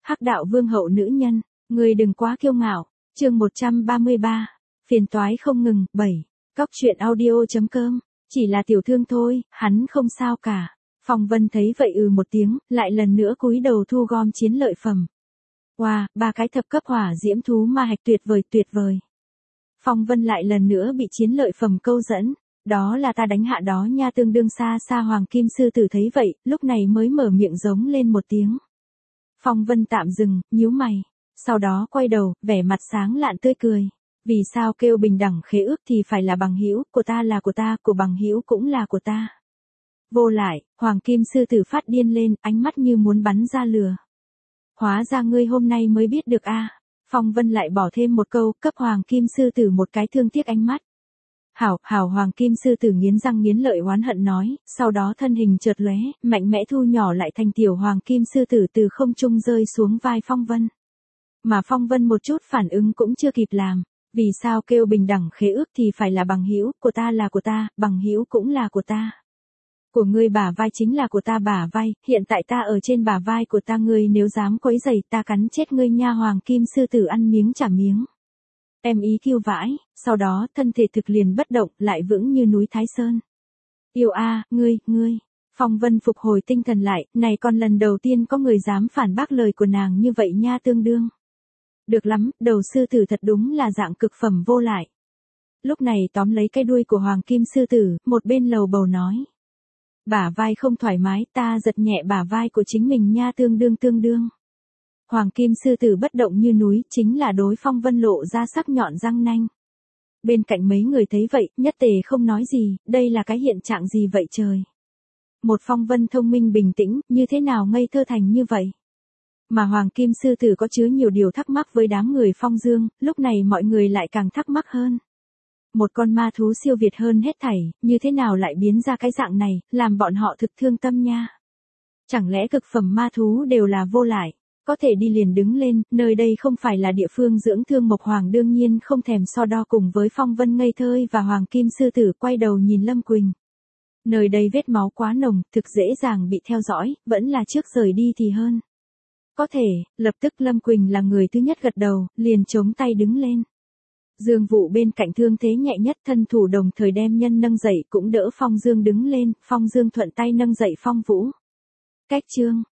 Hắc đạo vương hậu nữ nhân, ngươi đừng quá kiêu ngạo. Chương 133. Phiền toái không ngừng. 7. Cóc truyện audio.com. Chỉ là tiểu thương thôi, hắn không sao cả. Phong Vân thấy vậy một tiếng, lại lần nữa cúi đầu thu gom chiến lợi phẩm. Wow, 3 cái thập cấp hỏa diễm thú ma hạch tuyệt vời. Phong Vân lại lần nữa bị chiến lợi phẩm câu dẫn. Đó là ta đánh hạ đó nha, tương đương xa xa hoàng kim sư tử thấy vậy, lúc này mới mở miệng giống lên một tiếng. Phong Vân tạm dừng, nhíu mày. Sau đó quay đầu, vẻ mặt sáng lạn tươi cười. Vì sao kêu bình đẳng khế ước thì phải là bằng hữu, của ta là của ta, của bằng hữu cũng là của ta. Vô lại, hoàng kim sư tử phát điên lên, ánh mắt như muốn bắn ra lửa. Hóa ra ngươi hôm nay mới biết được a. Phong Vân lại bỏ thêm một câu, cấp hoàng kim sư tử một cái thương tiếc ánh mắt. Hảo hoàng kim sư tử nghiến răng nghiến lợi oán hận nói, sau đó thân hình chợt lóe, mạnh mẽ thu nhỏ lại thành tiểu hoàng kim sư tử từ không trung rơi xuống vai Phong Vân. Mà Phong Vân một chút phản ứng cũng chưa kịp làm. Vì sao kêu bình đẳng khế ước thì phải là bằng hữu, của ta là của ta, bằng hữu cũng là của ta. Của ngươi bả vai chính là của ta bả vai, hiện tại ta ở trên bả vai của ta, ngươi nếu dám quấy rầy ta cắn chết ngươi nha. Hoàng kim sư tử ăn miếng trả miếng. Em ý kêu vãi, sau đó thân thể thực liền bất động, lại vững như núi Thái Sơn. Yêu a, ngươi. Phong Vân phục hồi tinh thần lại, này còn lần đầu tiên có người dám phản bác lời của nàng như vậy nha, tương đương. Được lắm, đầu sư tử thật đúng là dạng cực phẩm vô lại. Lúc này tóm lấy cái đuôi của hoàng kim sư tử, một bên lầu bầu nói. Bả vai không thoải mái, ta giật nhẹ bả vai của chính mình nha, tương đương. Hoàng kim sư tử bất động như núi, chính là đối Phong Vân lộ ra sắc nhọn răng nanh. Bên cạnh mấy người thấy vậy, nhất tề không nói gì, đây là cái hiện trạng gì vậy trời. Một Phong Vân thông minh bình tĩnh, như thế nào ngây thơ thành như vậy. Mà hoàng kim sư tử có chứa nhiều điều thắc mắc với đám người Phong Dương, lúc này mọi người lại càng thắc mắc hơn. Một con ma thú siêu việt hơn hết thảy, như thế nào lại biến ra cái dạng này, làm bọn họ thực thương tâm nha. Chẳng lẽ cực phẩm ma thú đều là vô lại, có thể đi liền đứng lên, nơi đây không phải là địa phương dưỡng thương Mộc Hoàng đương nhiên không thèm so đo cùng với Phong Vân ngây thơ và hoàng kim sư tử quay đầu nhìn Lâm Quỳnh. Nơi đây vết máu quá nồng, thực dễ dàng bị theo dõi, vẫn là trước rời đi thì hơn. Có thể, lập tức Lâm Quỳnh là người thứ nhất gật đầu, liền chống tay đứng lên. Dương Vũ bên cạnh thương thế nhẹ nhất, thân thủ đồng thời đem nhân nâng dậy cũng đỡ Phong Dương đứng lên, Phong Dương thuận tay nâng dậy Phong Vũ. Cách chương.